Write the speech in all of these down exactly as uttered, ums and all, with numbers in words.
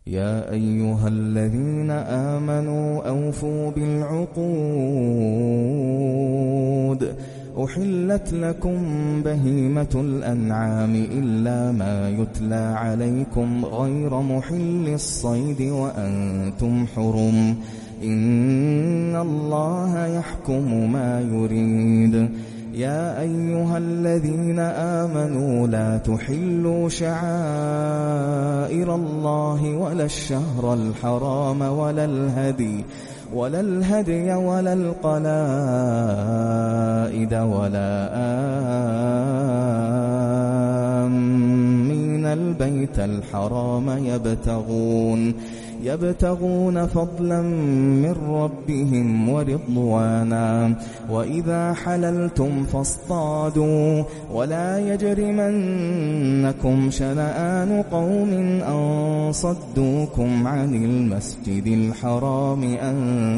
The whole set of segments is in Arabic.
يا أيها الذين آمنوا أوفوا بالعقود أحلت لكم بهيمة الأنعام إلا ما يتلى عليكم غير محل الصيد وأنتم حرم إن الله يحكم ما يريد. يا أيها الذين آمنوا لا تحلوا شعائر الله ولا الشهر الحرام ولا الهدي ولا الهدي ولا القلائد ولا آمين البيت الحرام يبتغون يبتغون فضلا من ربهم ورضوانا وإذا حللتم فاصطادوا ولا يجرمنكم شنآن قوم أن صدوكم عن المسجد الحرام أن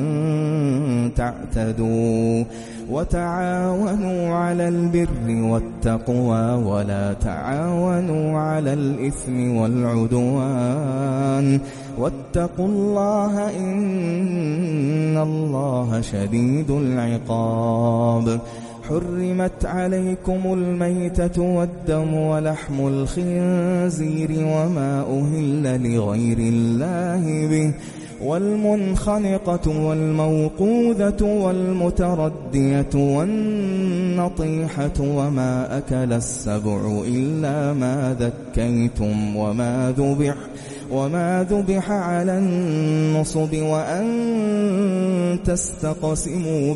تعتدوا وتعاونوا على البر والتقوى ولا تعاونوا على الإثم والعدوان واتقوا الله إن الله شديد العقاب. حرمت عليكم الميتة والدم ولحم الخنزير وما أهل لغير الله به والمنخنقة والموقوذة والمتردية والنطيحة وما أكل السبع إلا ما ذكيتم وما ذبح وما ذبح على النصب وأن تستقسموا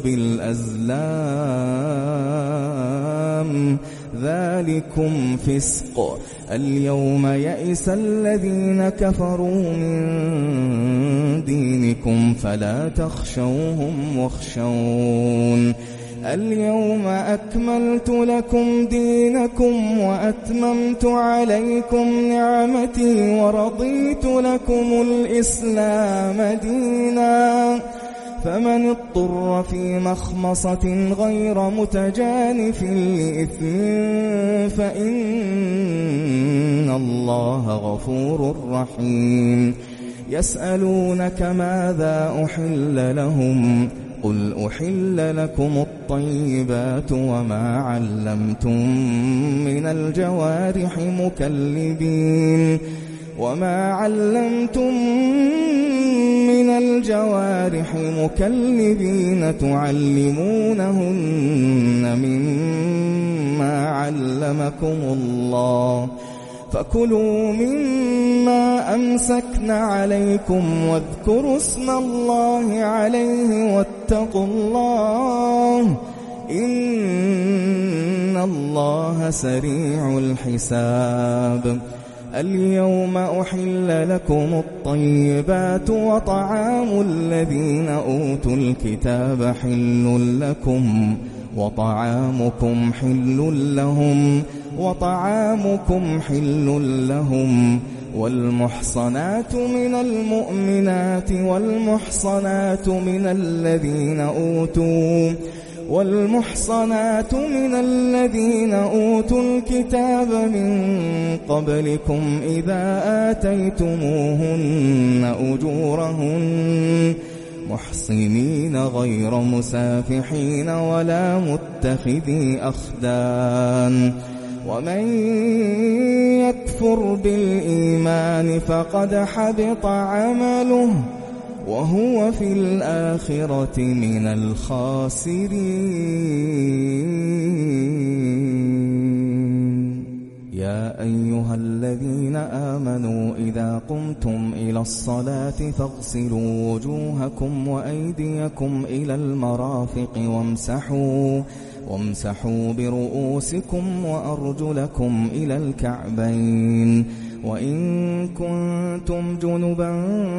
بالأزلام ذلكم فسق. اليوم يئس الذين كفروا من دينكم فلا تخشوهم واخشون. اليوم أكملت لكم دينكم وأتممت عليكم نعمتي ورضيت لكم الإسلام دينا فمن اضطر في مخمصة غير متجانف لإثم فإن الله غفور رحيم. يسألونك ماذا أحل لهم قل أحل لكم الطيبات وما علمتم من الجوارح مكلبين وما علمتم من الجوارح مكلبين تعلمونهن مما علمكم الله فكلوا مما أمسكن عليكم واذكروا اسم الله عليه واتقوا الله إن الله سريع الحساب. اليوم أحل لكم الطيبات وطعام الذين أوتوا الكتاب حل لكم وطعامكم حل لهم وطعامكم حل لهم والمحصنات من المؤمنات والمحصنات من الذين أوتوا والمحصنات من الذين أوتوا الكتاب من قبلكم إذا آتيتموهن أجورهن محصنين غير مسافحين ولا متخذي أخدان ومن يكفر بالإيمان فقد حبط عمله وهو في الآخرة من الخاسرين. يا أيها الذين آمنوا إذا قمتم إلى الصلاة فاغسلوا وجوهكم وأيديكم إلى المرافق وامسحوا وامسحوا برؤوسكم وأرجلكم إلى الكعبين وإن كنتم جنبا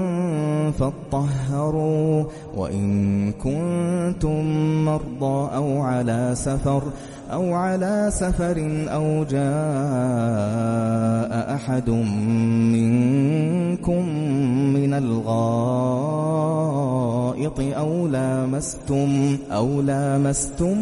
فاطهروا وإن كنتم مرضى أو على سفر أو على سفر أو جاء أحد منكم من الغائط أو لامستم أو لامستم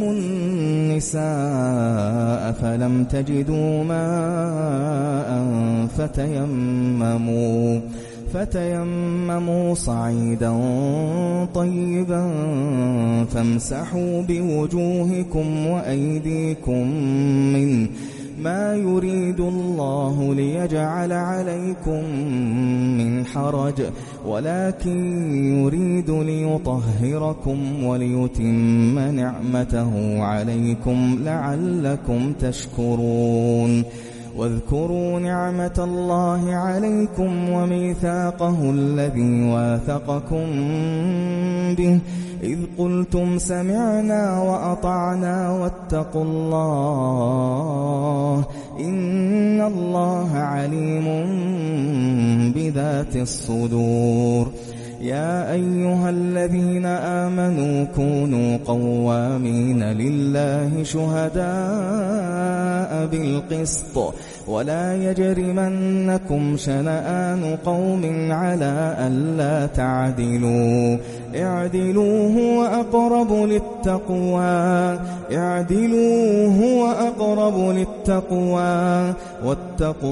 النساء فلم تجدوا ماء فتيمموا فتيمموا صعيدا طيبا فامسحوا بوجوهكم وأيديكم منه ما يريد الله ليجعل عليكم من حرج ولكن يريد ليطهركم وليتم نعمته عليكم لعلكم تشكرون. واذكروا نعمة الله عليكم وميثاقه الذي واثقكم به إذ قلتم سمعنا وأطعنا واتقوا الله إن الله عليم بذات الصدور. يا أيها الذين آمنوا كونوا قوامين لله شهداء بالقسط ولا يجرمنكم شنآن قوم على ألا تعدلوا اعدلوا هو أقرب للتقوى اعدلوا هو أقرب للتقوى واتقوا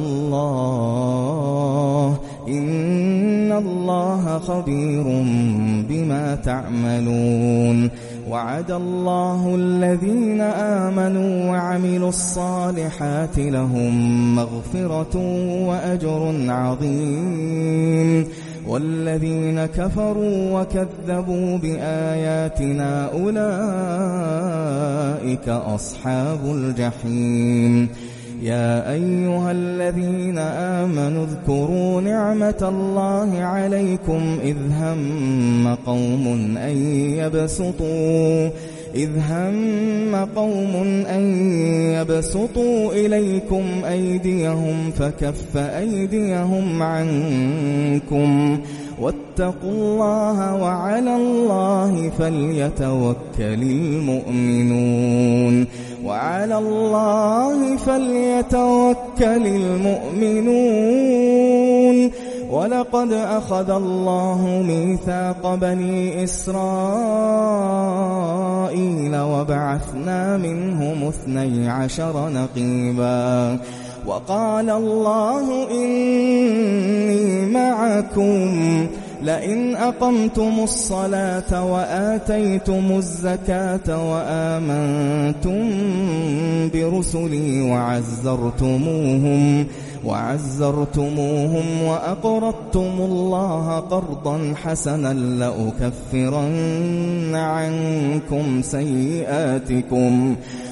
الله إن الله خبير بما تعملون. وعد الله الذين آمنوا وعملوا الصالحات لهم مغفرة وأجر عظيم والذين كفروا وكذبوا بآياتنا أولئك أصحاب الجحيم. يا أيها الذين آمنوا اذكروا نعمة الله عليكم إذ هم قوم أن يبسطوا إذ هم قوم أن يبسطوا إليكم أيديهم فكف أيديهم عنكم واتقوا الله وعلى الله فليتوكل المؤمنون وعلى الله فليتوكل المؤمنون. ولقد أخذ الله ميثاق بني إسرائيل وبعثنا منهم اثني عشر نقيبا وقال الله إني معكم لئن أقمتم الصلاة وآتيتم الزكاة وآمنتم برسلي وعزرتموهم وعزرتموهم وأقرضتم الله قرضا حسنا لأكفرن عنكم سيئاتكم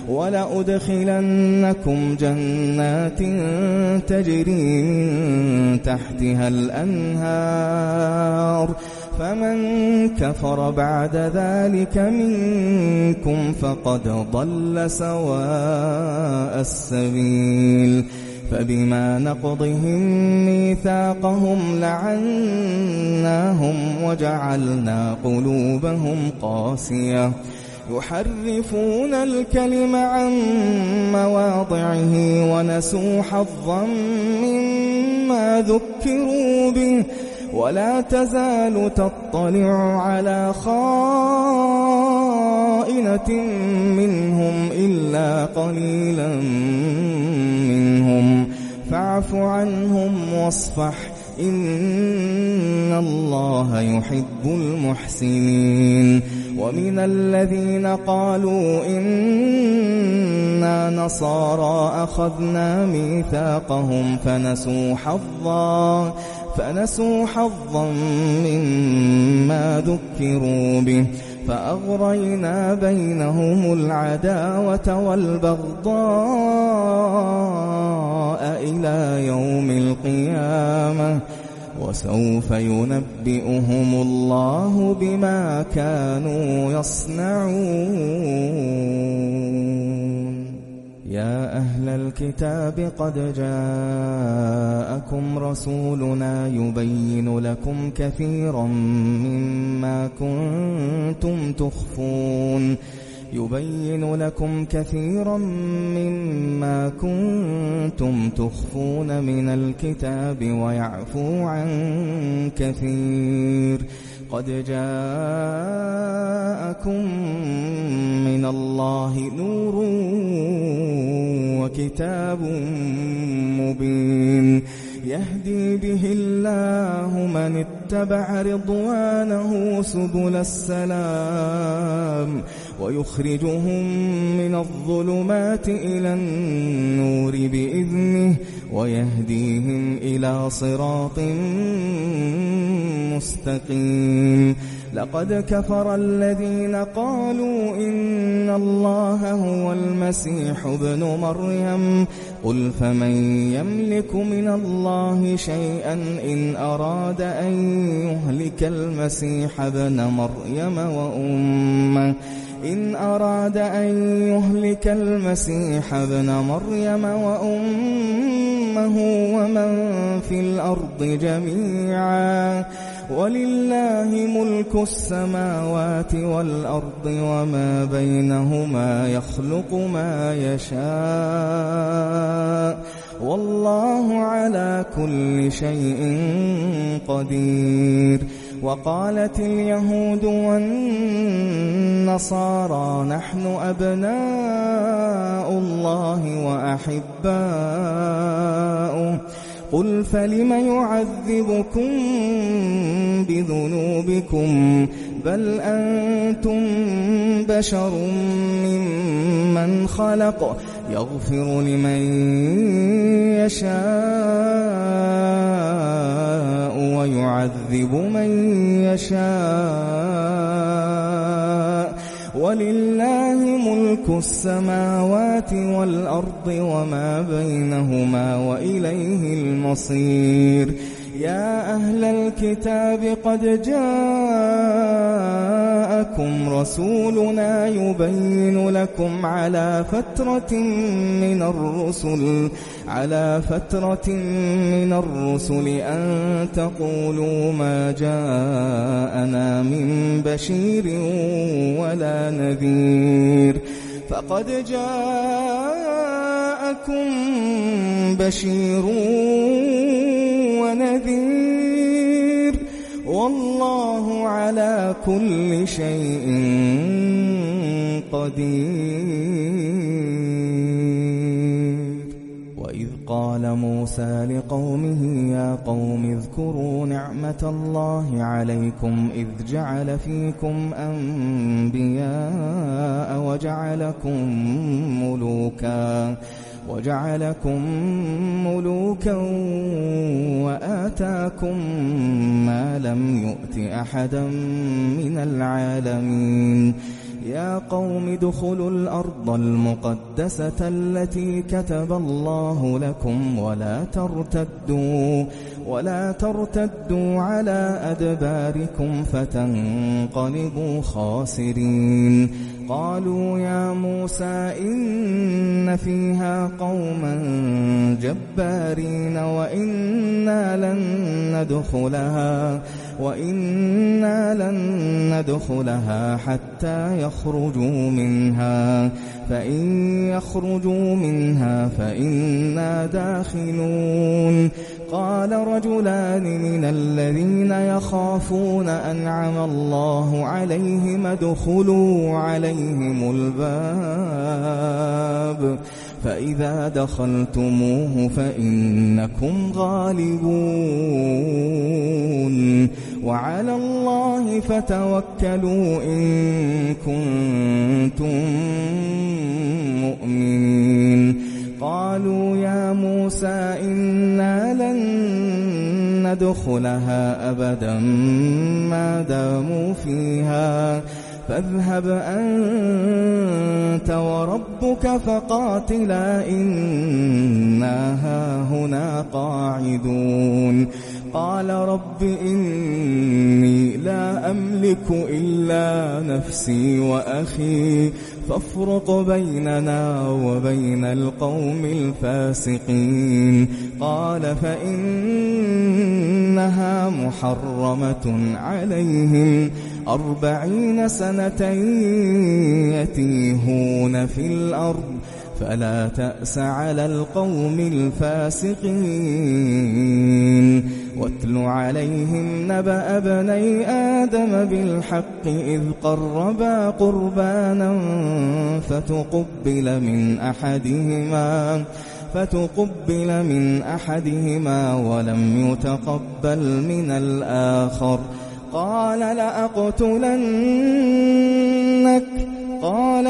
ولأدخلنكم جنات تجري من تحتها الأنهار فمن كفر بعد ذلك منكم فقد ضل سواء السبيل. فبما نقضهم ميثاقهم لعناهم وجعلنا قلوبهم قاسية يحرفون الكلم عن مواضعه ونسوا حظا مما ذكروا به ولا تزال تطلع على خائنة منهم إلا قليلا منهم فاعف عنهم واصفح إن الله يحب المحسنين. ومن الذين قالوا إنا نصارى أخذنا ميثاقهم فنسوا حظا فنسوا حظا مما ذكروا به فأغرينا بينهم العداوة والبغضاء إلى يوم القيامة وسوف ينبئهم الله بما كانوا يصنعون. يا أهل الكتاب قد جاءكم رسولنا يبين لكم كثيرا مما كنتم تخفون يبين لكم كثيرا مما كنتم تخفون من الكتاب ويعفو عن كثير. قد جاءكم من الله نور وكتاب مبين يهدي به الله من اتبع رضوانه سبل السلام ويخرجهم من الظلمات إلى النور بإذنه ويهديهم إلى صراط مستقيم. لقد كفر الذين قالوا إن الله هو المسيح ابن مريم قل فمن يملك من الله شيئا إن أراد أن يهلك المسيح ابن مريم وأمه إن أراد أن يهلك المسيح ابن مريم وأمه ومن في الأرض جميعا ولله ملك السماوات والأرض وما بينهما يخلق ما يشاء والله على كل شيء قدير. وقالت اليهود والنصارى نحن أبناء الله وأحباؤه قل فلم يعذبكم بذنوبكم بل أنتم بشر ممن خلق يغفر لمن يشاء ويعذب من يشاء ولله ملك السماوات والأرض وما بينهما وإليه المصير. يا أهل الكتاب قد جاءكم رسولنا يبين لكم على فترة من الرسل على فترة من الرسل أن تقولوا ما جاءنا من بشير ولا نذير فقد جاءكم بشير ونذير والله على كل شيء قدير. وإذ قال موسى لقومه يا قوم اذكروا نعمة الله عليكم إذ جعل فيكم أنبياء وجعلكم ملوكا وجعلكم ملوكا وآتاكم ما لم يؤت أحدا من العالمين. يا قوم ادخلوا الأرض المقدسة التي كتب الله لكم ولا ترتدوا ولا ترتدوا على أدباركم فتنقلبوا خاسرين. قالوا يا موسى إن فيها قوما جبارين وإنا لن ندخلها وإنا لن ندخلها حتى يخرجوا منها فإن يخرجوا منها فإنا داخلون. قال رجلان من الذين يخافون أنعم الله عليهم ادخلوا عليهم الباب فإذا دخلتموه فإنكم غالبون وعلى الله فتوكلوا إن كنتم مؤمنين. قالوا يا موسى إنا لن ندخلها أبدا ما داموا فيها فاذهب أنت وربك فقاتلا إنا هاهنا قاعدون. قال رب إني لا أملك إلا نفسي وأخي فافرق بيننا وبين القوم الفاسقين. قال فإنها محرمة عليهم أربعين سنة يتيهون في الأرض فلا تأس على القوم الفاسقين. واتل عليهم نبأ ابني آدم بالحق إذ قربا قربانا فتقبل من أحدهما فتقبل من أحدهما ولم يتقبل من الآخر قال لأقتلنك قال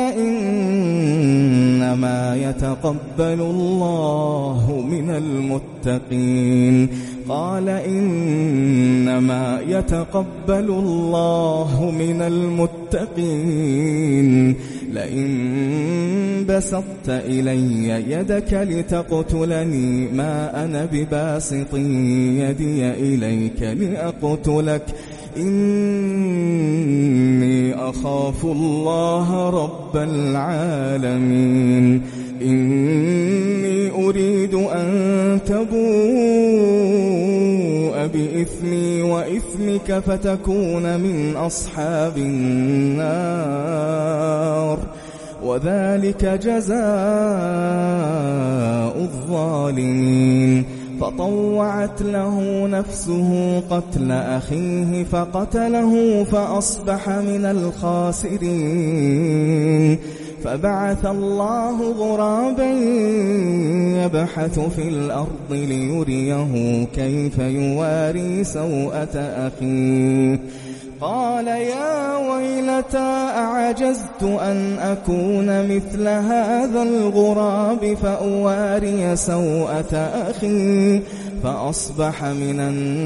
إنما يتقبل الله من المتقين قال إنما يتقبل الله من المتقين لئن بسطت إلي يدك لتقتلني ما أنا بباسط يدي إليك لأقتلك إني أخاف الله رب العالمين إني أريد أن تبوء بإثمي وإثمك فتكون من أصحاب النار وذلك جزاء الظالمين فطوعت له نفسه قتل أخيه فقتله فأصبح من الخاسرين فبعث الله غرابا يبحث في الأرض ليريه كيف يواري سوءة أخيه قال يا ويلتى أعجزت أن أكون مثل هذا الغراب فأواري سوءة أخي فأصبح من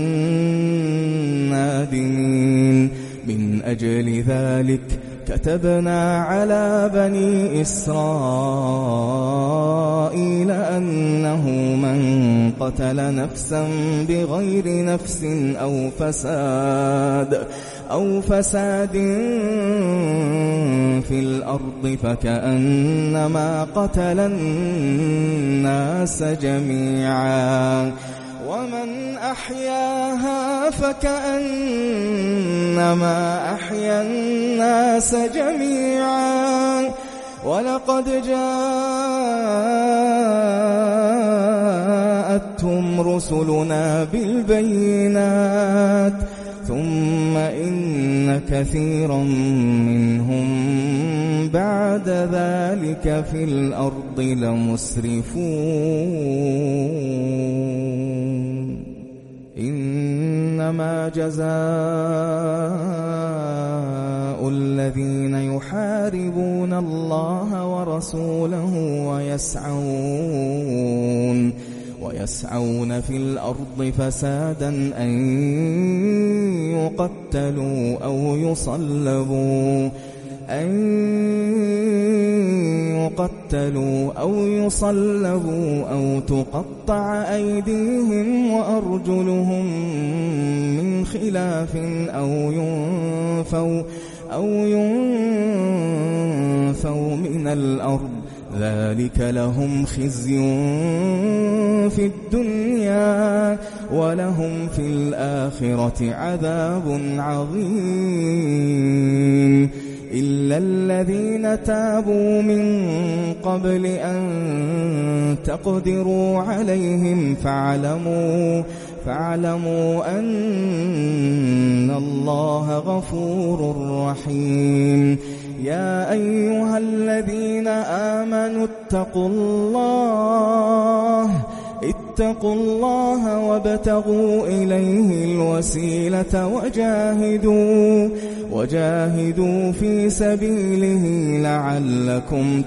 النادمين من أجل ذلك كتبنا على بني إسرائيل أنه من قتل نفسا بغير نفس أو فساد أو فساد في الأرض فكأنما قتل الناس جميعا ومن أحياها فكأنما أحيا الناس جميعا ولقد جاءتهم رسلنا بالبينات ثم إن كثيرا منهم بعد ذلك في الأرض لمسرفون إنما جزاء الذين يحاربون الله ورسوله ويسعون ويسعون في الأرض فسادا أن يقتلوا أو يصلبوا أن يقتلوا أو يصلبوا أو تقطع أيديهم وأرجلهم من خلاف أو ينفوا أو ينفوا من الأرض ذلك لهم خزي في الدنيا ولهم في الآخرة عذاب عظيم إلا الذين تابوا من قبل أن تقدروا عليهم فاعلموا فاعلموا أن الله غفور رحيم يا أيها الذين آمنوا اتقوا الله اتقوا الله وابتغوا إليه الوسيلة وجاهدوا وجاهدوا في سبيله لعلكم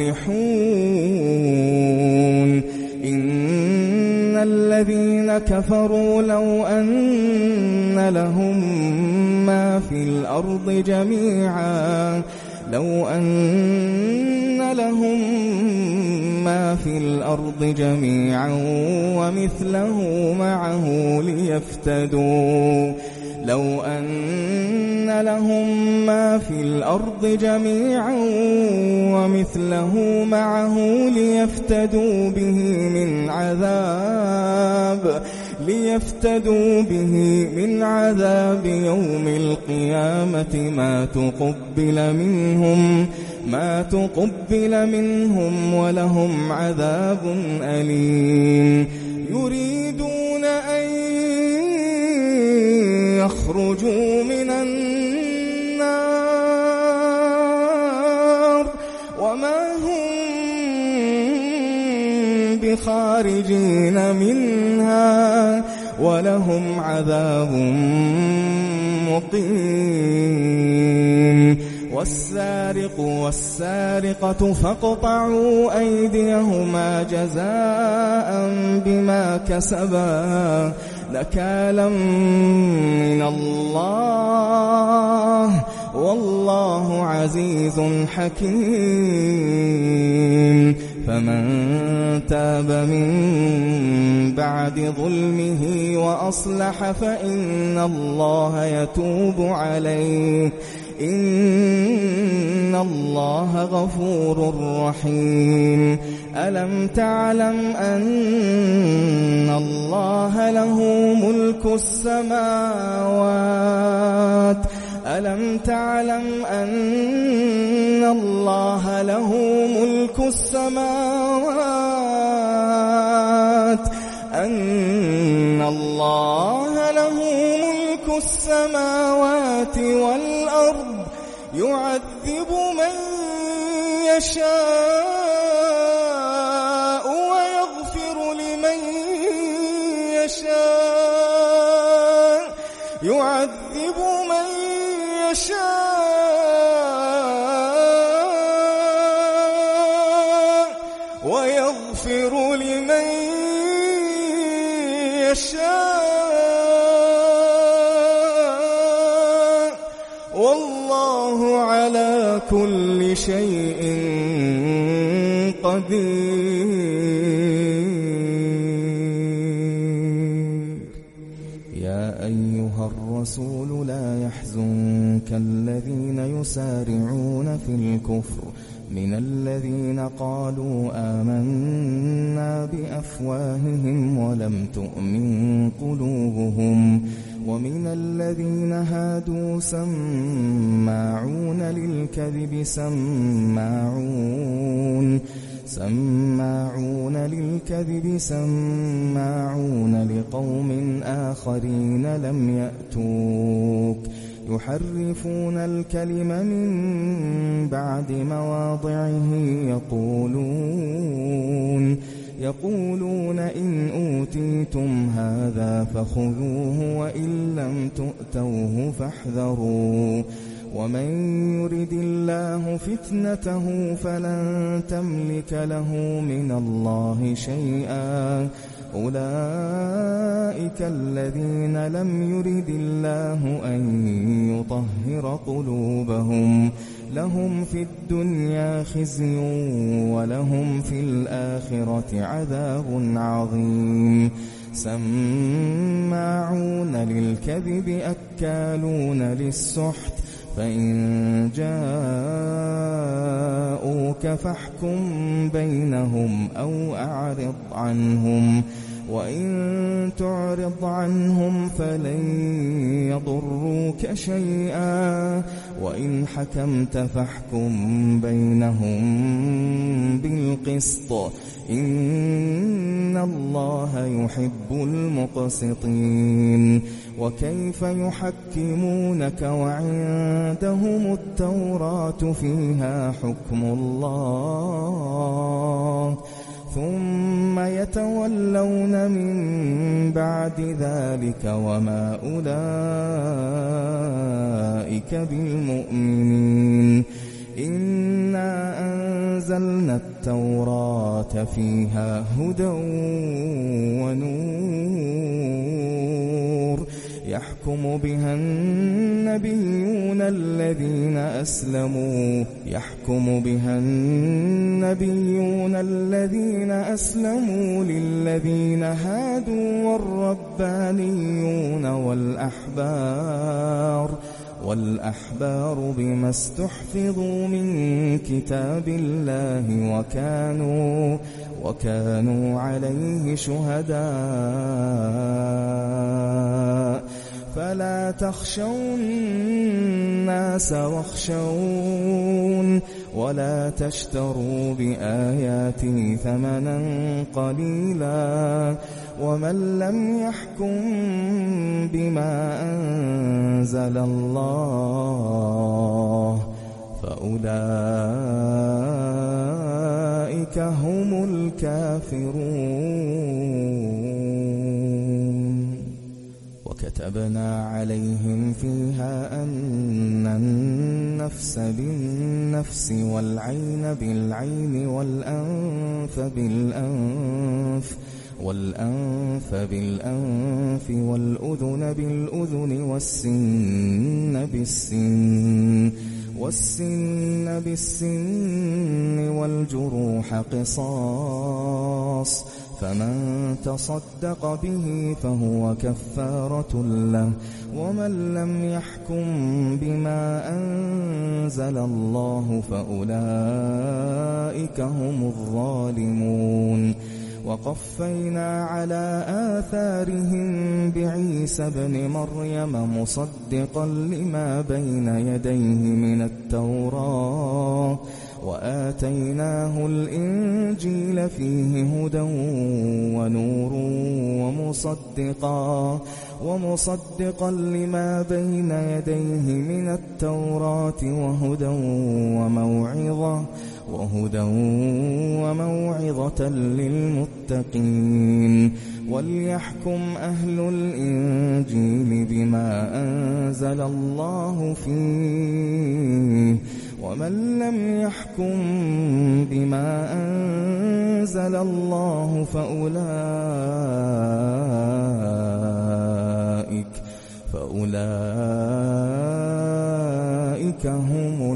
تفلحون إن الذين كفروا لو أن لهم ما في الأرض جميعا لو أن لهم ما في الأرض جميعا ومثله معه ليفتدوا لو أن لهم ما في الأرض جميعا ومثله معه ليفتدوا به من عذاب ليفتدوا به من عذاب يوم القيامة ما تقبل منهم ما تقبل منهم ولهم عذاب أليم يريدون أن يخرجوا من النار وما هم خارجين منها ولهم عذاب مقيم. والسارق والسارقة فاقطعوا أيديهما جزاء بما كسبا نكالا من الله والله عزيز حكيم. فمن تاب من بعد ظلمه وأصلح فإن الله يتوب عليه إن الله غفور رحيم. ألم تعلم أن الله له ملك السماوات ألم تعلم أن الله له ملك السماوات أن الله له ملك السماوات والأرض يعذب من يشاء ويغفر لمن يشاء يعذب من يشاء ويغفر لمن يشاء والله على كل شيء قدير. يا أيها الرسول لا يحزنك الذين يسارعون في الكفر من الذين قالوا آمنا بأفواههم ولم تؤمن قلوبهم ومن الذين هادوا سماعون للكذب سماعون سماعون للكذب سماعون لقوم آخرين لم يأتوك يحرفون الكلم من بعد مواضعه يقولون يقولون إن أوتيتم هذا فخذوه وإن لم تؤتوه فاحذروا ومن يرد الله فتنته فلن تملك له من الله شيئا أولئك الذين لم يرد الله أن يطهر قلوبهم لهم في الدنيا خزي ولهم في الآخرة عذاب عظيم. سماعون للكذب أكالون للسحت فإن جاءوك فاحكم بينهم أو أعرض عنهم وإن تعرض عنهم فلن يضروك شيئا وإن حكمت فاحكم بينهم بالقسط إن الله يحب المقسطين. وكيف يحكمونك وعندهم التوراة فيها حكم الله ثم يتولون من بعد ذلك وما أولئك بالمؤمنين. إنا أنزلنا التوراة فيها هدى ونور يحكم بها النبيون الذين أسلموا يحكم بها النبيون الذين أسلموا للذين هادوا والربانيون والأحبار والأحبار بما استحفظوا من كتاب الله وكانوا وكانوا عليه شهداء فلا تخشوا الناس واخشون ولا تشتروا بآياتي ثمنا قليلا ومن لم يحكم بما أنزل الله فأولئك فأولئك هم الكافرون. وكتبنا عليهم فيها أن النفس بالنفس والعين بالعين والأنف بالأنف والأنف بالأنف والأذن بالأذن والسن بالسن والسن بالسن والجروح قصاص، فمن تصدق به فهو كفارة له، ومن لم يحكم بما أنزل الله فأولئك هم الظالمون. وقفينا على آثارهم بعيسى ابن مريم مصدقا لما بين يديه من التوراة، وآتيناه الإنجيل فيه هدى ونور ومصدقا ومصدقا لما بين يديه من التوراة وهدى وموعظة وهدى وموعظة للمتقين. وليحكم أهل الإنجيل بما أنزل الله فيه، ومن لم يحكم بما أنزل الله فأولئك فأولئك هم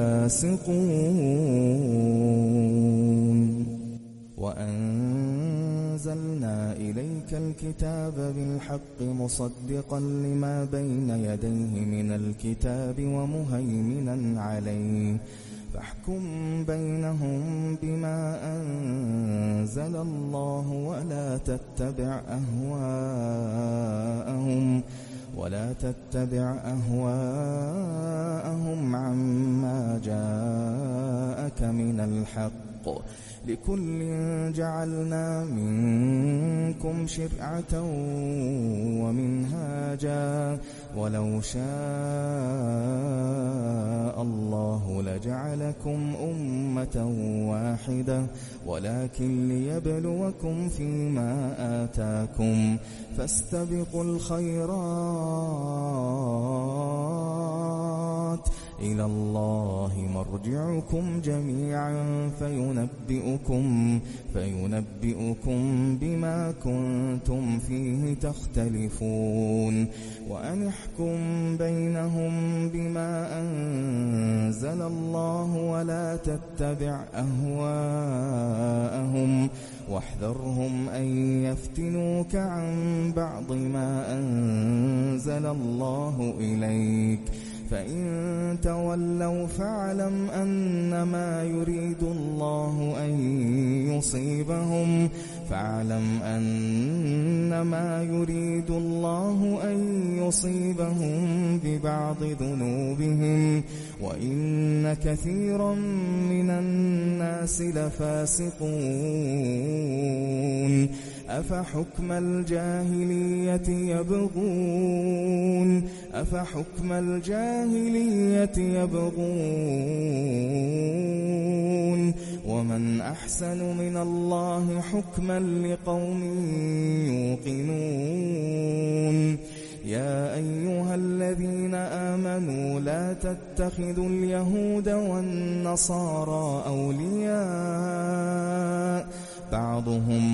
الفاسقون. وأنزلنا إليك الكتاب بالحق مصدقا لما بين يديه من الكتاب ومهيمنا عليه، فاحكم بينهم بما أنزل الله ولا تتبع أهواءهم ولا تتبع أهواءهم عما جاءك من الحق، لكل جعلنا منكم شرعة ومنهاجا، ولو شاء الله لجعلكم أمة واحدة ولكن ليبلوكم فيما آتاكم، فاستبقوا الخيرات إلى الله مرجعكم جميعا فينبئكم, فينبئكم بما كنتم فيه تختلفون. وأن احكم بينهم بما أنزل الله ولا تتبع أهواءهم واحذرهم أن يفتنوك عن بعض ما أنزل الله إليك، فإن تولوا فاعلم أنما يريد الله أن يصيبهم فاعلم أنما يريد الله أن يصيبهم ببعض ذنوبهم وإن كثيرا من الناس لفاسقون. أفحكم الجاهلية يبغون أفحكم الجاهلية يبغون ومن أحسن من الله حكما لقوم يوقنون. يا أيها الذين آمنوا لا تتخذوا اليهود والنصارى أولياء بعضهم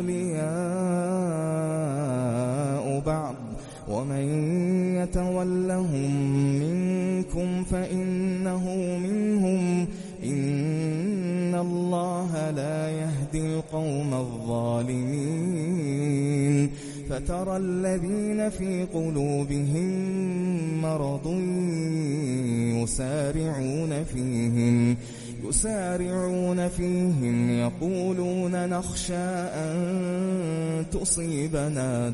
أولياء بعض ومن يتولهم منكم فإنه منهم إن الله لا يهدي القوم الظالمين. فترى الذين في قلوبهم مرض يسارعون فيهم يسارعون فيهم يقولون نخشى أن تصيبنا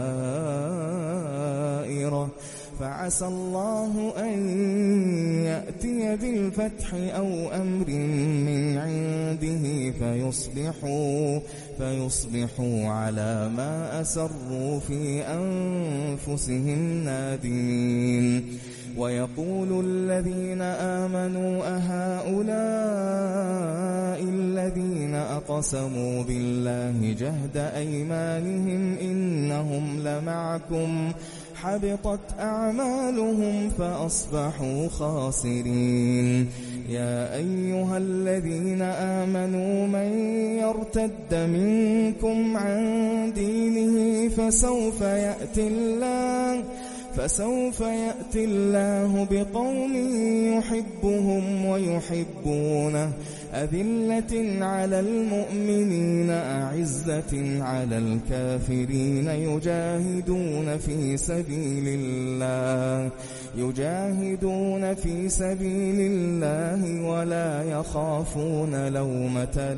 دائرة فعسى الله أن يأتي بالفتح أو أمر من عنده فيصبحوا, فيصبحوا على ما أسروا في أنفسهم نادمين. ويقول الذين آمنوا أهؤلاء الذين أقسموا بالله جهد أيمانهم إنهم لمعكم حبطت أعمالهم فأصبحوا خاسرين. يا أيها الذين آمنوا من يرتد منكم عن دينه فسوف يأتي الله فسوف يأتي الله بقوم يحبهم ويحبونه أذلة على المؤمنين أعزة على الكافرين يجاهدون في سبيل الله يجاهدون في سبيل الله ولا يخافون لومة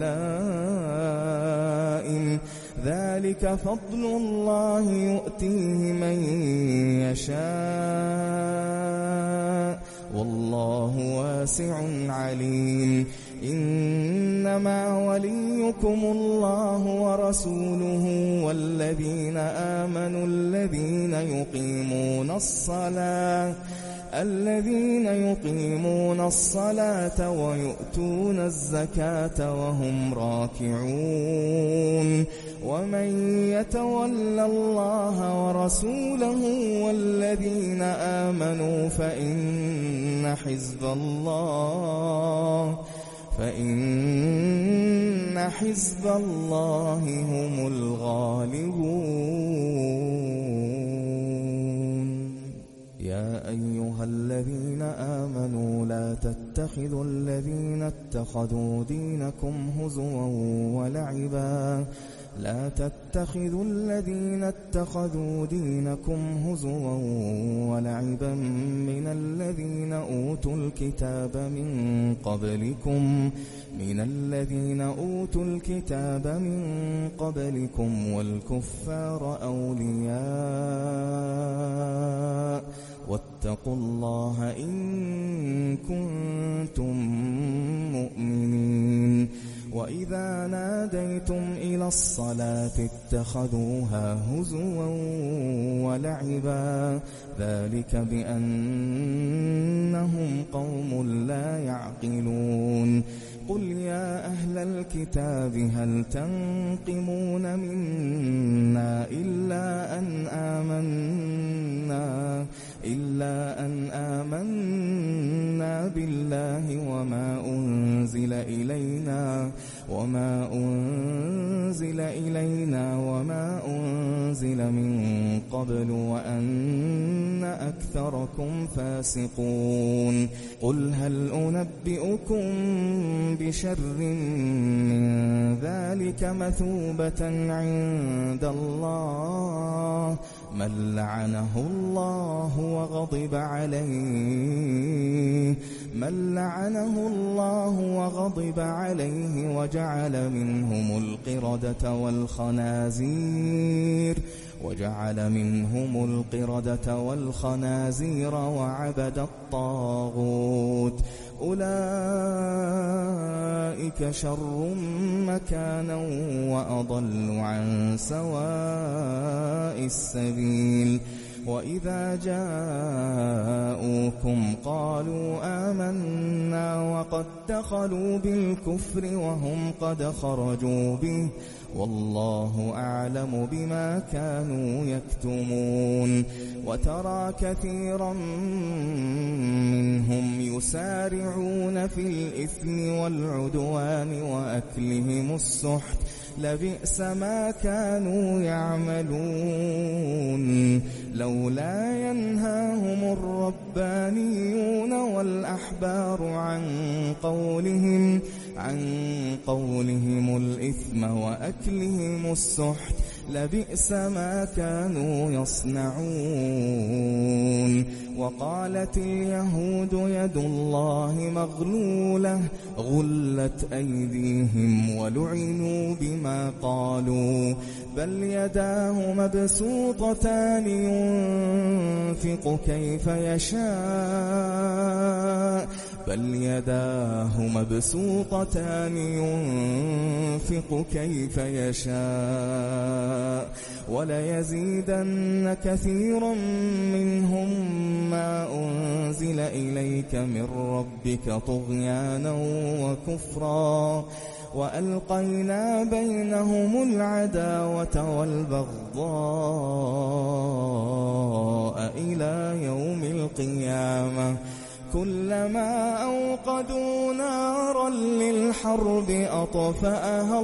لائم ذلك فضل الله يؤتيه من يشاء والله واسع عليم. إنما وليكم الله ورسوله والذين آمنوا الذين يقيمون الصلاة الذين يقيمون الصلاة ويؤتون الزكاة وهم راكعون. ومن يتول الله ورسوله والذين آمنوا فإن حزب الله فإن حزب الله هم الغالبون. يا أيها الذين آمنوا لا تتخذوا الذين اتخذوا دينكم هزوا ولعبا لا تتخذوا الذين اتخذوا دينكم هزوا ولعبا من الذين أوتوا الكتاب من قبلكم من الذين أوتوا الكتاب من قبلكم والكفار أولياء واتقوا الله إن كنتم مؤمنين. وإذا ناديتم إلى الصلاة اتخذوها هزوا ولعبا ذلك بأنهم قوم لا يعقلون. قل يا أهل الكتاب هل تنقمون منا إلا أن آمنا إلا أن آمنا بالله وما أنزل إلينا وما أنزل إلينا وما أنزل من قبل وأن أكثركم فاسقون. قل هل أنبئكم بشر من ذلك مثوبة عند الله من لعنه الله وغضب عليه من لعنه الله وغضب عليه وجعل منهم القردة والخنازير وجعل منهم القردة والخنازير وعبد الطاغوت أولئك شر مكانا وأضل عن سواء السبيل. وإذا جاءوكم قالوا آمنا وقد دخلوا بالكفر وهم قد خرجوا به والله أعلم بما كانوا يكتمون. وترى كثيرا منهم يسارعون في الإثم والعدوان وأكلهم السحت لبئس ما كانوا يعملون. لولا ينهاهم الربانيون والأحبار عن قولهم عن قولهم الإثم وأكلهم السحت لبئس ما كانوا يصنعون. وقالت اليهود يد الله مغلولة غلت أيديهم ولعنوا بما قالوا بل يداه مبسوطتان ينفق كيف يشاء بل يداه مبسوطتان ينفق كيف يشاء وليزيدن كثيرا منهم ما أنزل إليك من ربك طغيانا وكفرا وألقينا بينهم العداوة والبغضاء إلى يوم القيامة كلما أوقدوا نارا للحرب أطفأها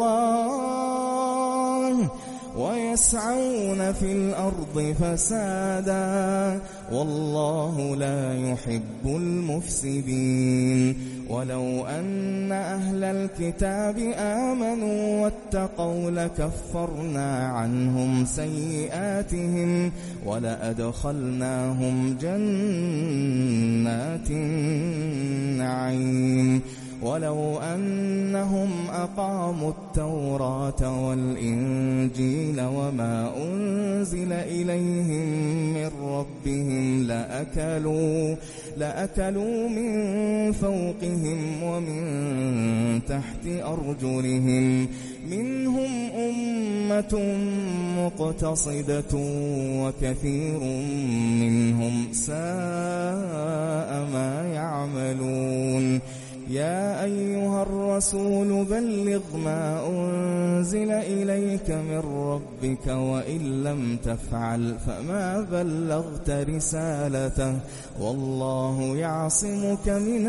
الله ويسعون في الأرض فسادا والله لا يحب المفسدين. ولو أن أهل الكتاب آمنوا واتقوا لكفرنا عنهم سيئاتهم ولأدخلناهم جنات النعيم. ولو أنهم أقاموا التوراة والإنجيل وما أنزل إليهم من ربهم لأكلوا, لأكلوا من فوقهم ومن تحت أرجلهم منهم أمة مقتصدة وكثير منهم ساء ما يعملون. يا أيها الرسول بلغ ما أنزل إليك من ربك وإن لم تفعل فما بلغت رسالته والله يعصمك من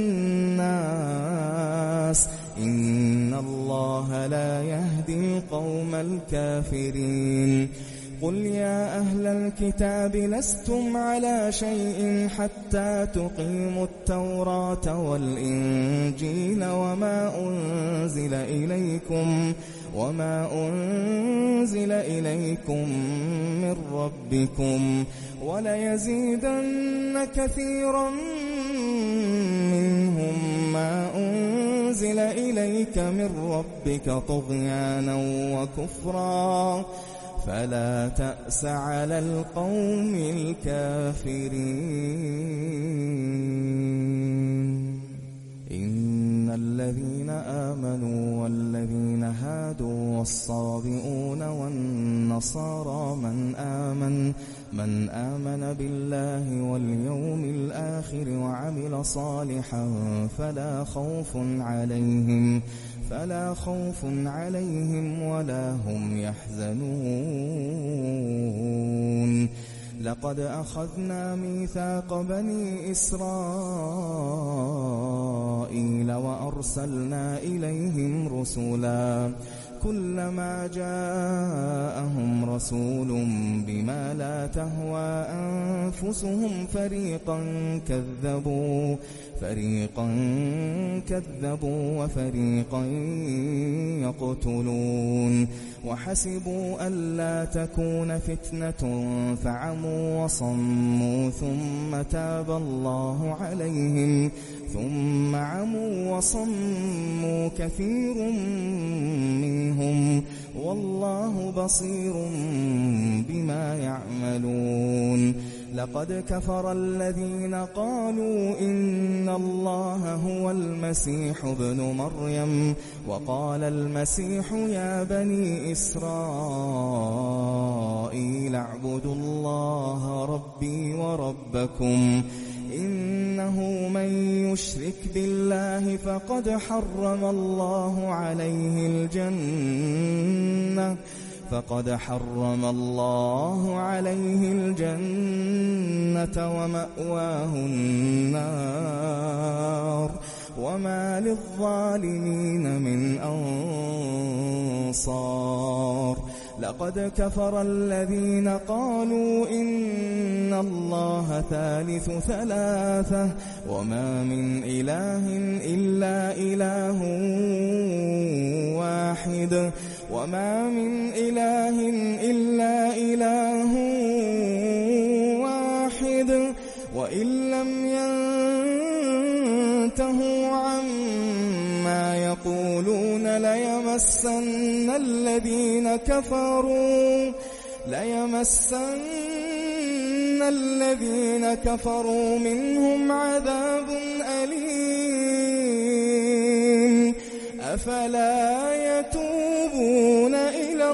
الناس إن الله لا يهدي القوم الكافرين. قل يا أهل الكتاب لستم على شيء حتى تقيموا التوراة والإنجيل وما أنزل إليكم وما أنزل إليكم من ربكم وليزيدن كثيرا منهم ما أنزل إليك من ربك طغيانا وكفرا فلا تأس على القوم الكافرين. إن الذين آمنوا والذين هادوا والصابئون والنصارى من آمن من آمن بالله واليوم الآخر وعمل صالحا فلا خوف عليهم فلا خوف عليهم ولا هم يحزنون. لقد أخذنا ميثاق بني إسرائيل وأرسلنا إليهم رسلا كلما جاءهم رسول بما لا تهوى أنفسهم فريقا كذبوا فريقا كذبوا وفريقا يقتلون وحسبوا ألا تكون فتنة فعموا وصموا ثم تاب الله عليهم ثم عموا وصموا كثير منهم والله بصير بما يعملون. لقد كفر الذين قالوا إن الله هو المسيح ابن مريم وقال المسيح يا بني إسرائيل اعبدوا الله ربي وربكم إنه من يشرك بالله فقد حرم الله عليه الجنة فقد حرم الله عليه الجنة ومأواه النار وما للظالمين من أنصار. لقد كفر الذين قالوا إن الله ثالث ثلاثة وما من إله إلا إله واحد وما من إله إلا إله واحد وإن لم ينتهوا عما يقولون ليمسن الذين كفروا ليمسن الذين كفروا منهم عذاب أليم. أفلا يتوبون إلى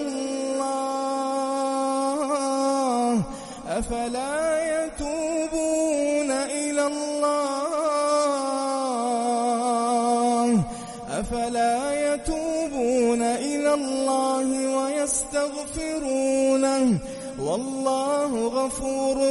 الله أفلا يتوبون إلى الله أفلا يتوبون إلى الله ويستغفرونه والله غفور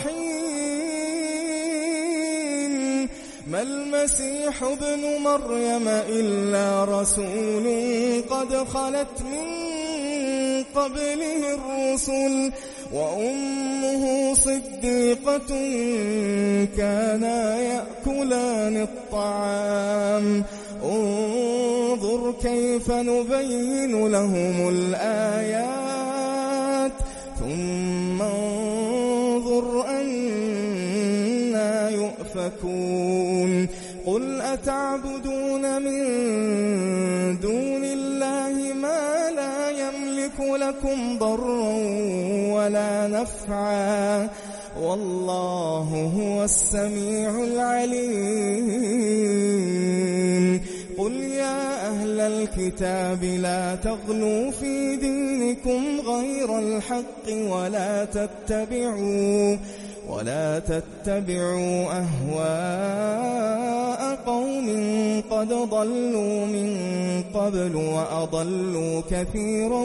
رحيم. ما المسيح ابن مريم إلا رسول قد خلت من قبله الرسل وأمه صديقة كانا يأكلان الطعام انظر كيف نبين لهم الآيات ثم انظر أنا يؤفكون. قل أتعبدون من دون الله ما لا يملك لكم ضرا ولا نفعا والله هو السميع العليم. قل يا أهل الكتاب لا تغلوا في دينكم غير الحق ولا تتبعوا ولا تتبعوا أهواء قوم قد ضلوا من قبل وأضلوا كثيرا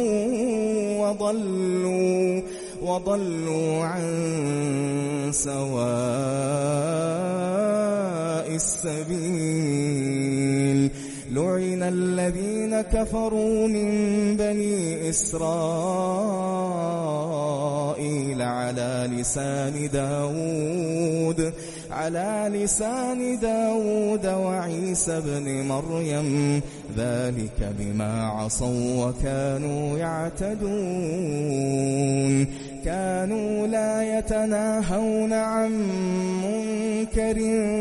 وضلوا وضلوا عن سواء السبيل. لعن الذين كفروا من بني إسرائيل على لسان داود على لسان داود وعيسى بن مريم ذلك بما عصوا وكانوا يعتدون. كانوا لا يتناهون عن منكر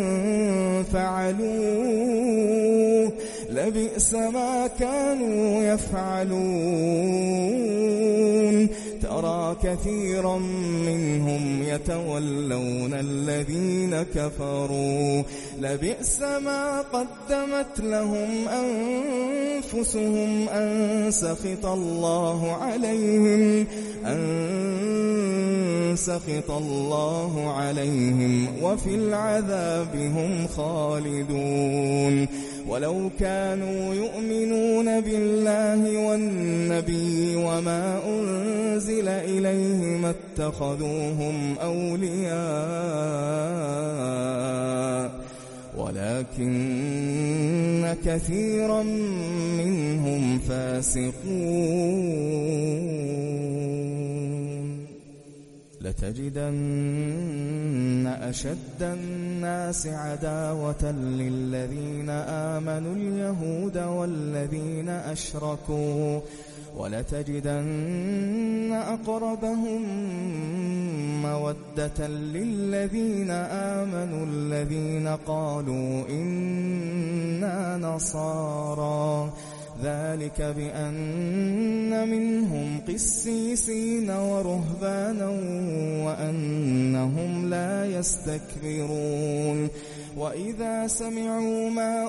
فعلوه لبئس ما كانوا يفعلون. ترى كثيرا منهم يتولون الذين كفروا لبئس ما قدمت لهم أنفسهم أن سخط الله عليهم أن سخط الله عليهم وفي العذاب هم خالدون. ولو كانوا يؤمنون بالله والنبي وما أنزل إليه ما اتخذوهم أولياء ولكن كثيرا منهم فاسقون. لتجدن أشد الناس عداوة للذين آمنوا اليهود والذين أشركوا ولتجدن أقربهم مودة للذين آمنوا الذين قالوا إنا نصارى ذلك بأن منهم قسيسين ورهبانا وأنهم لا يستكبرون. وإذا سمعوا ما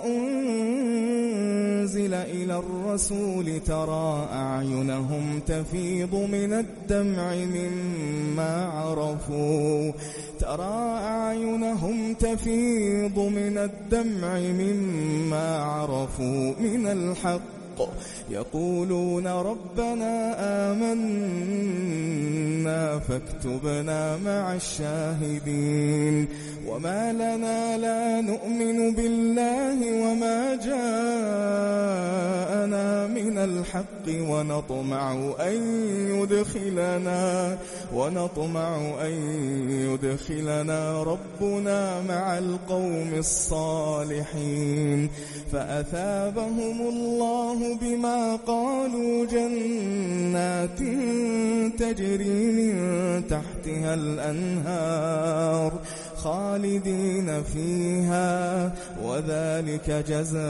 أنزل إلى الرسول ترى أعينهم تفيض من الدمع مما عرفوا ترى أعينهم تفيض من الدمع مما عرفوا من الحق يقولون ربنا آمنا فاكتبنا مع الشاهدين. وما لنا لا نؤمن بالله وما جاءنا من الحق ونطمع أن يدخلنا ونطمع أن يدخلنا ربنا مع القوم الصالحين. فأثابهم الله بما قالوا جنات تجري من تحتها الأنهار خالدين فيها وذلك جزاء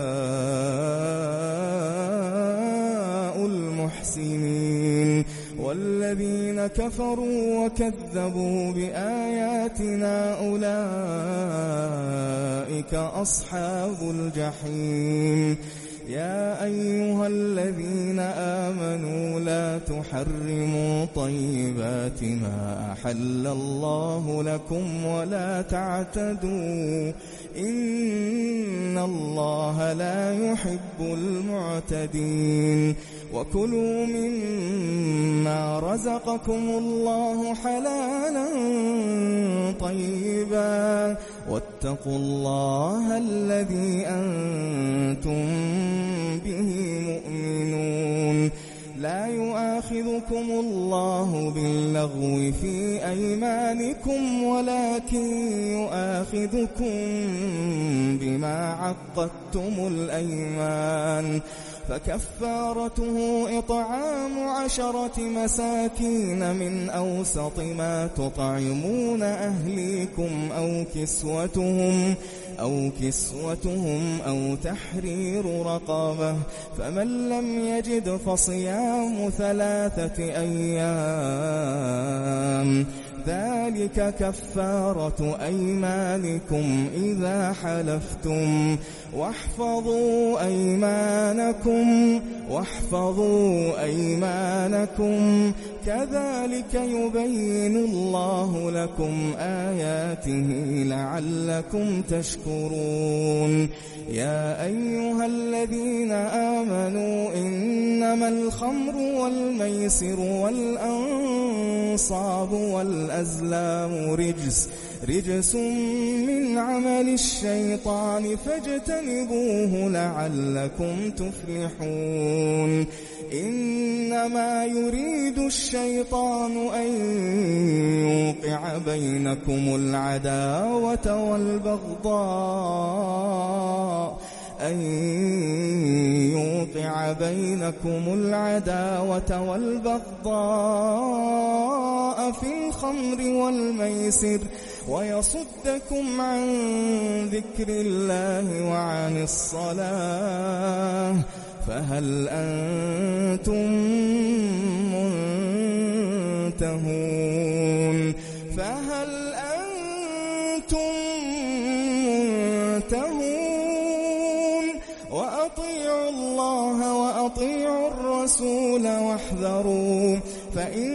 المحسنين. والذين كفروا وكذبوا بآياتنا أولئك أصحاب الجحيم. يا أيها الذين آمنوا لا تحرموا طيبات ما أحل الله لكم ولا تعتدوا إن الله لا يحب المعتدين وكلوا مما رزقكم الله حلالا طيبا واتقوا الله الذي أنتم به مؤمنون لا يؤاخذكم الله باللغو في أيمانكم ولكن يؤاخذكم بما عقدتم الأيمان فكفارته إطعام عشرة مساكين من أوسط ما تطعمون أهليكم أو كسوتهم أو كسوتهم أو تحرير رقبة فمن لم يجد فصيام ثلاثة أيام ذلك كفارة أيمانكم إذا حلفتم واحفظوا أيمانكم واحفظوا أيمانكم كذلك يبين الله لكم آياته لعلكم تشكرون يا أيها الذين آمنوا إنما الخمر والميسر والأنصاب والأزلام رجس رجس من عمل الشيطان فاجتنبوه لعلكم تفلحون إنما يريد الشيطان أن يوقع بينكم العداوة والبغضاء أن يوقع بينكم العداوة والبغضاء في الخمر والميسر ويصدكم عن ذكر الله وعن الصلاة فهل أنتم منتهون فهل أنتم منتهون وأطيعوا الله وأطيعوا الرسول واحذروا فإن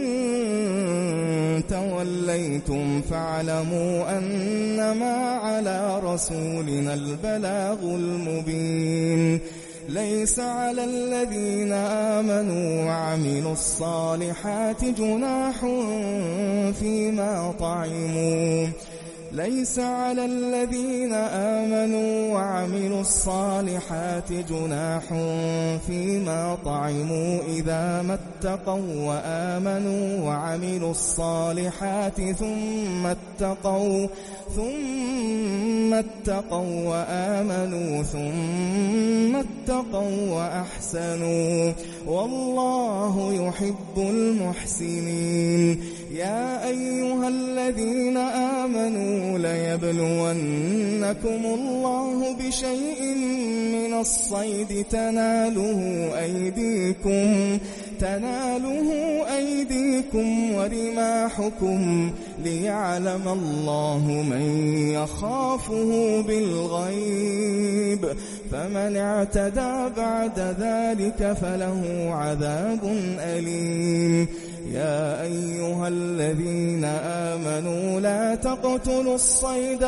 توليتم فاعلموا أنما على رسولنا البلاغ المبين ليس على الذين آمنوا وعملوا الصالحات جناح فيما طعموا ليس على الذين آمنوا وعملوا الصالحات جناح فيما طعموا إذا ما اتقوا وآمنوا وعملوا الصالحات ثم اتقوا ثم اتقوا وآمنوا ثم اتقوا وأحسنوا والله يحب المحسنين يا أيها الذين آمنوا ليبلونكم الله بشيء من الصيد تناله أيديكم تناله أيديكم ورماحكم ليعلم الله من يخافه بالغيب فمن اعتدى بعد ذلك فله عذاب أليم يا أيها الذين آمنوا لا تقتلوا الصيد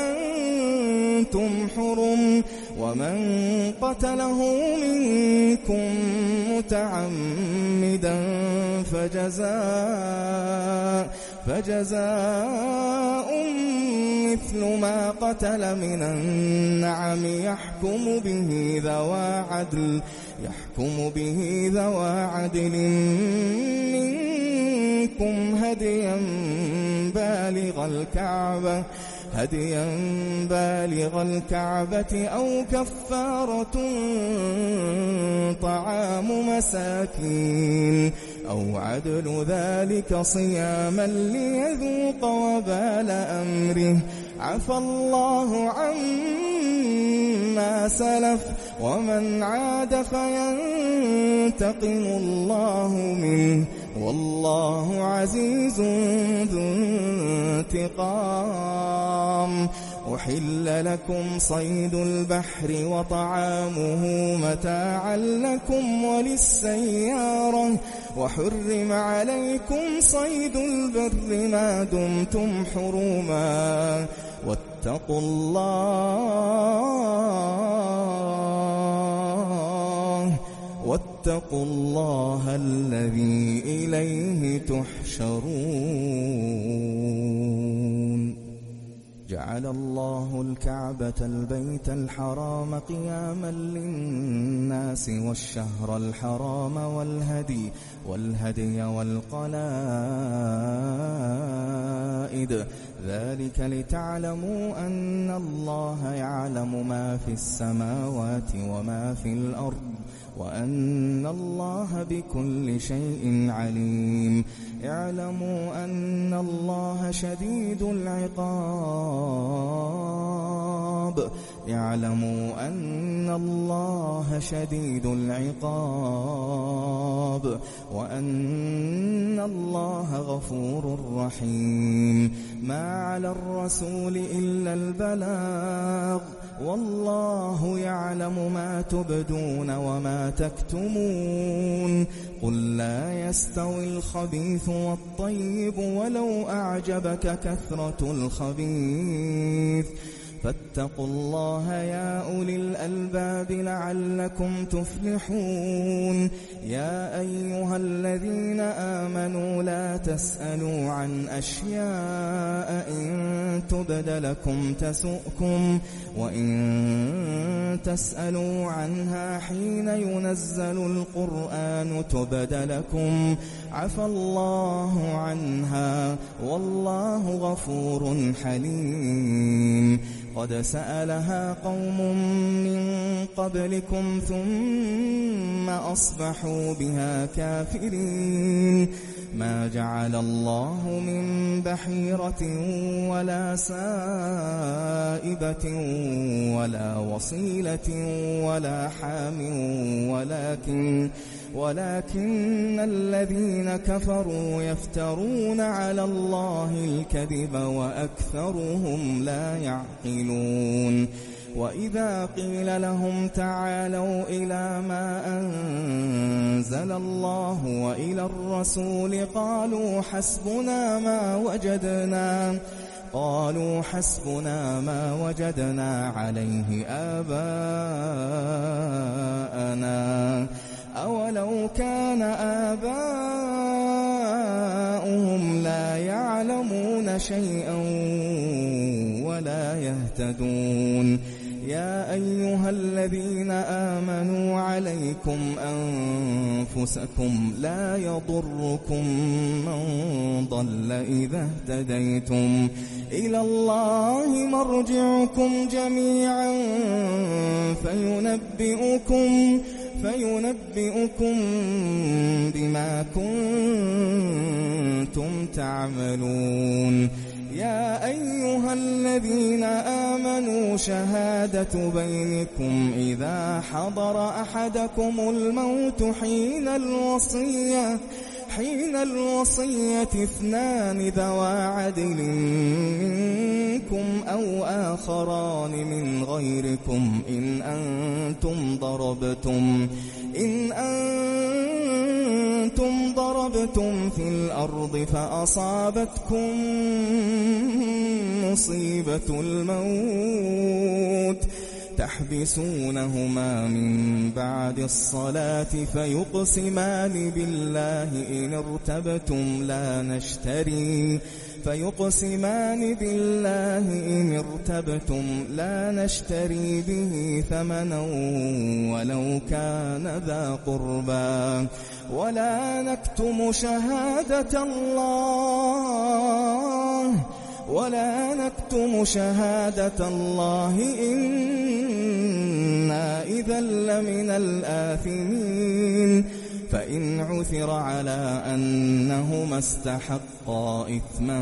وأنتم حرم ومن قتله منكم متعمدا فجزاء فجزاء مثل ما قتل من النعم يحكم به ذوى عدل يحكم به ذوى عدل منكم هديا بالغ الكعبة هديا بالغ الكعبة أو كفارة طعام مساكين أو عدل ذلك صياما ليذوق وبال أمره عفى الله عما سلف ومن عاد فينتقم الله منه والله عزيز ذو انتقام وأحل لكم صيد البحر وطعامه متاعا لكم وللسيارة وحرم عليكم صيد البر ما دمتم حرما واتقوا الله واتقوا الله الذي إليه تحشرون. جعل الله الكعبة البيت الحرام قياما للناس والشهر الحرام والهدي والهدي والقلائد ذلك لتعلموا أن الله يعلم ما في السماوات وما في الأرض وأن الله بكل شيء عليم. اعلموا أن الله شديد العقاب اعلموا أن الله شديد العقاب وأن الله غفور رحيم. ما على الرسول إلا البلاغ والله يعلم ما تبدون وما تكتمون. قل لا يستوي الخبيث والطيب ولو أعجبك كثرة الخبيث فاتقوا الله يا أولي الألباب لعلكم تفلحون. يا أيها الذين آمنوا لا تسألوا عن أشياء إن تبد لكم تسؤكم وإن تسألوا عنها حين ينزل القرآن تبد لكم عفى الله عنها والله غفور حليم. قد سألها قوم من قبلكم ثم أصبحوا بها كافرين. ما جعل الله من بحيرة ولا سائبة ولا وصيلة ولا حام ولكن ولكن الذين كفروا يفترون على الله الكذب وأكثرهم لا يعقلون. وإذا قيل لهم تعالوا إلى ما أنزل الله وإلى الرسول قالوا حسبنا ما وجدنا قالوا حسبنا ما وجدنا عليه آباءنا أولو كان آباؤهم لا يعلمون شيئا ولا يهتدون. يا أيها الذين آمنوا عليكم أنفسكم لا يضركم من ضل إذا اهتديتم إلى الله مرجعكم جميعا فينبئكم فينبئكم بما كنتم تعملون. يا أيها الذين آمنوا شهادة بينكم إذا حضر أحدكم الموت حين الوصية حين الوصية اثنان ذوى عدل منكم أو آخران من غيركم إن أنتم ضربتم إن أنتم ضربتم في الأرض فأصابتكم مصيبة الموت تحبسونهما من بعد الصلاة فيقسمان بالله إن ارتبتم لا نشتري فيقسمان بالله إن ارتبتم لا نشتري به ثمنا ولو كان ذا قربى ولا نكتم شهادة الله ولا نكتم شهادة الله إنا إذا لمن الآثمين. فإن عثر على أنهما استحقا إثما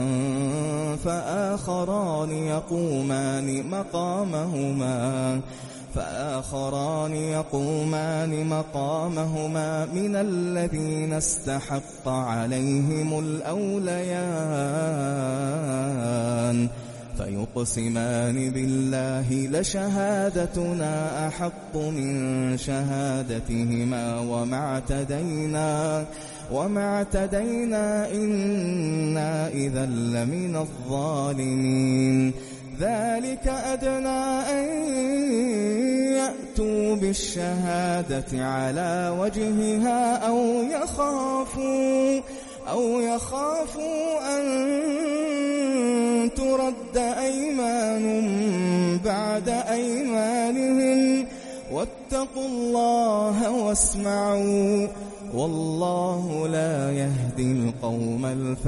فآخران يقومان مقامهما فآخران يقومان مقامهما من الذين استحق عليهم الأوليان فيقسمان بالله لشهادتنا أحق من شهادتهما وما اعتدينا وما اعتدينا إنا إذا لمن الظالمين ذلك أدنى أن يأتوا بالشهادة على وجهها أو يخافوا أو يخافوا أن ترد أيمان بعد أيمانهم واتقوا الله واسمعوا والله لا يهدي القوم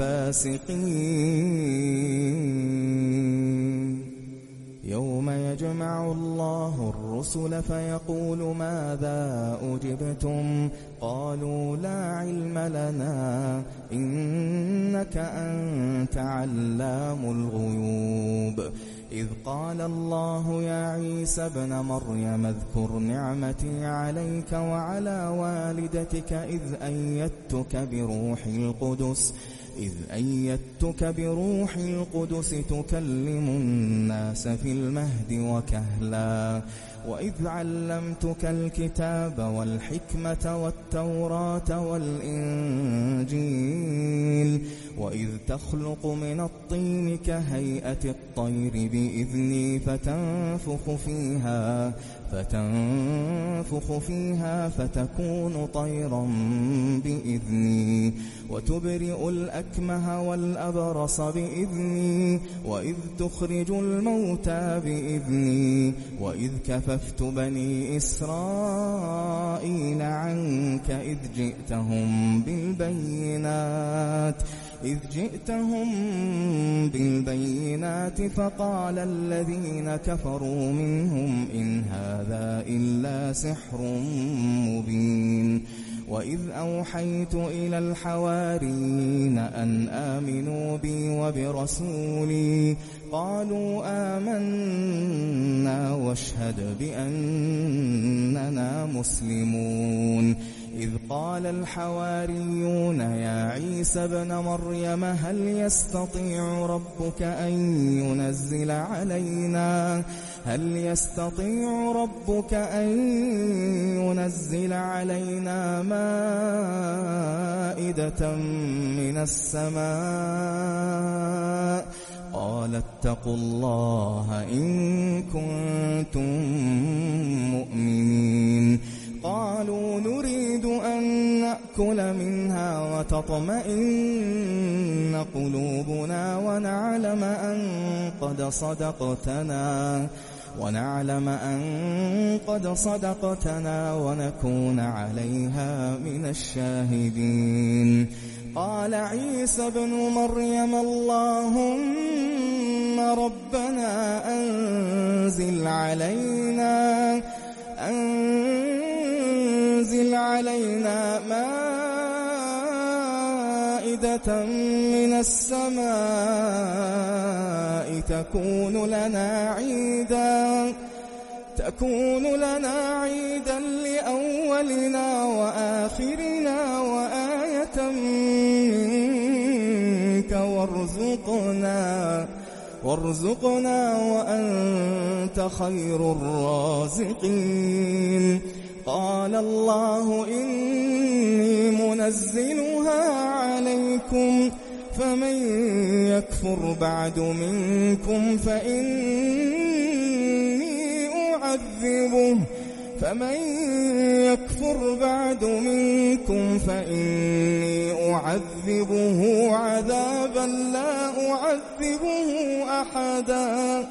الفاسقين يوم يجمع الله الرسل فيقول ماذا أجبتم قالوا لا علم لنا إنك أنت علام الغيوب إذ قال الله يا عيسى ابن مريم اذكر نعمتي عليك وعلى والدتك إذ أيدتك بروح القدس إذ أيدتك بروح القدس تكلم الناس في المهد وكهلا وإذ علمتك الكتاب والحكمة والتوراة والإنجيل وإذ تخلق من الطين كهيئة الطير بإذني فتنفخ فيها فتنفخ فيها فتكون طيرا بإذني وتبرئ الأكمه والأبرص بإذني وإذ تخرج الموتى بإذني وإذ كففت بني إسرائيل عنك إذ جئتهم بالبينات إذ جئتهم بالبينات فقال الذين كفروا منهم إن هذا إلا سحر مبين وإذ أوحيت إلى الحواريين أن آمنوا بي وبرسولي قالوا آمنا واشهد بأننا مسلمون إذ قال الحواريون يا عيسى ابن مريم هل يستطيع ربك أن ينزل علينا هل يستطيع ربك أن ينزل علينا مائدة من السماء قال اتقوا الله إن كنتم مؤمنين قالوا نريد أن نأكل منها وتطمئن قلوبنا ونعلم أن قد صدقتنا ونعلم أن قد صدقتنا ونكون عليها من الشاهدين قال عيسى ابن مريم اللهم ربنا أنزل علينا أنزل علينا مائدة من السماء تكون لنا عيدا تكون لنا عيدا لأولنا وآخرنا وآية منك وارزقنا وارزقنا وأنت خير الرازقين قال الله إني منزلها عليكم فمن يكفر بعد منكم فإني أعذبه فمن يكفر بعد منكم فإني أعذبه عذابا لا أعذبه أحدا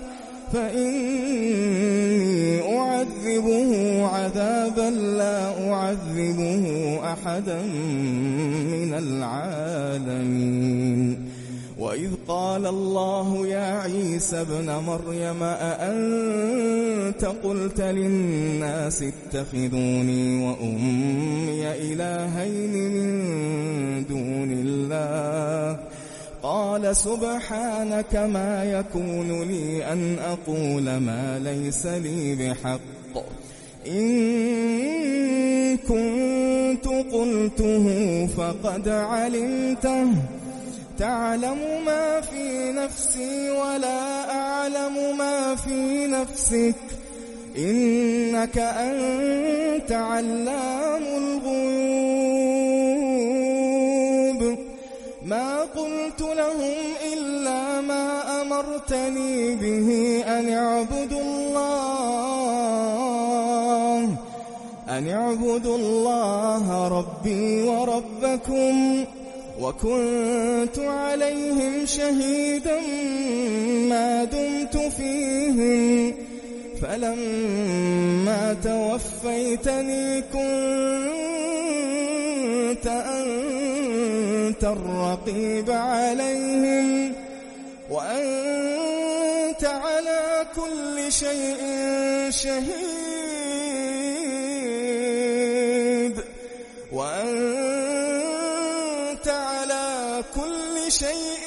فإني أعذبه عذابا لا أعذبه أحدا من العالمين وإذ قال الله يا عيسى ابن مريم أأنت قلت للناس اتخذوني وأمي إلهين من دون الله قال سبحانك ما يكون لي أن أقول ما ليس لي بحق إن كنت قلته فقد علمته تعلم ما في نفسي ولا أعلم ما في نفسك إنك أنت علام الغيوب ما قلت لهم إلا ما أمرتني به أن اعبدوا الله أن اعبدوا الله ربي وربكم وكنت عليهم شهيدا ما دمت فيهم فلما توفيتني كنت أنت الرقيب عليهم وأنت على كل شيء شهيد وأنت على كل شيء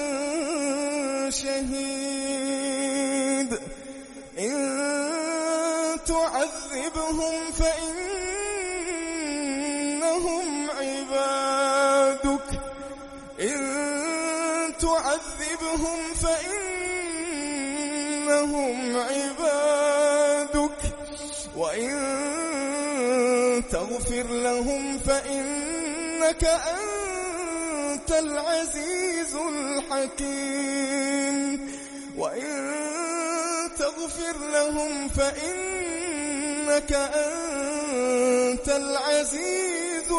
شهيد إن تعذبهم فإنهم عبادك إن تعذبهم فإنهم عبادك وإن تغفر لهم فإنك أنت العزيز الحكيم وإن تغفر لهم فإنك أنت العزيز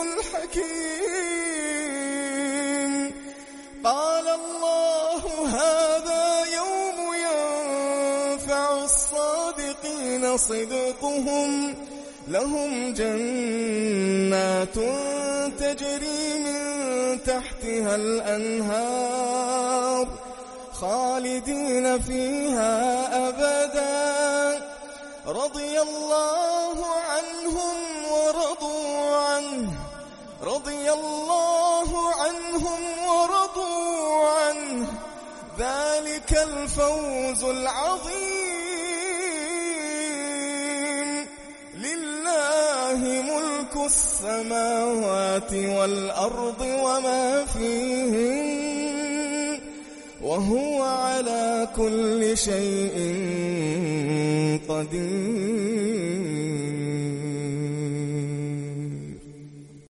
الحكيم قال الله هذا يوم ينفع الصادقين صدقهم لهم جنات تجري من تحتها الأنهار خالدين فيها أبدا رضي الله عنهم ورضوا عنه رضي الله عنهم ورضوا عنه ذلك الفوز العظيم لله ملك السماوات والأرض وما فيهن وهو على كل شيء قدير